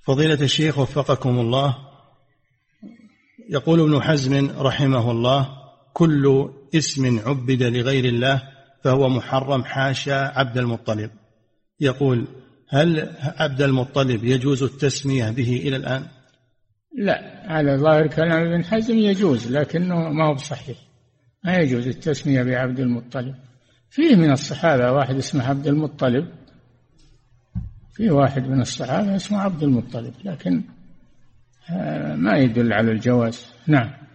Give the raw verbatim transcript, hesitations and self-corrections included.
فضيلة الشيخ وفقكم الله، يقول ابن حزم رحمه الله: كل اسم عبد لغير الله فهو محرم حاشا عبد المطلب. يقول: هل عبد المطلب يجوز التسمية به إلى الآن؟ لا، على ظاهر كلام ابن حزم يجوز، لكنه ما هو بصحيح، ما يجوز التسمية بعبد المطلب. فيه من الصحابة واحد اسمه عبد المطلب، فيه واحد من الصحابة اسمه عبد المطلب، لكن ما يدل على الجواز. نعم.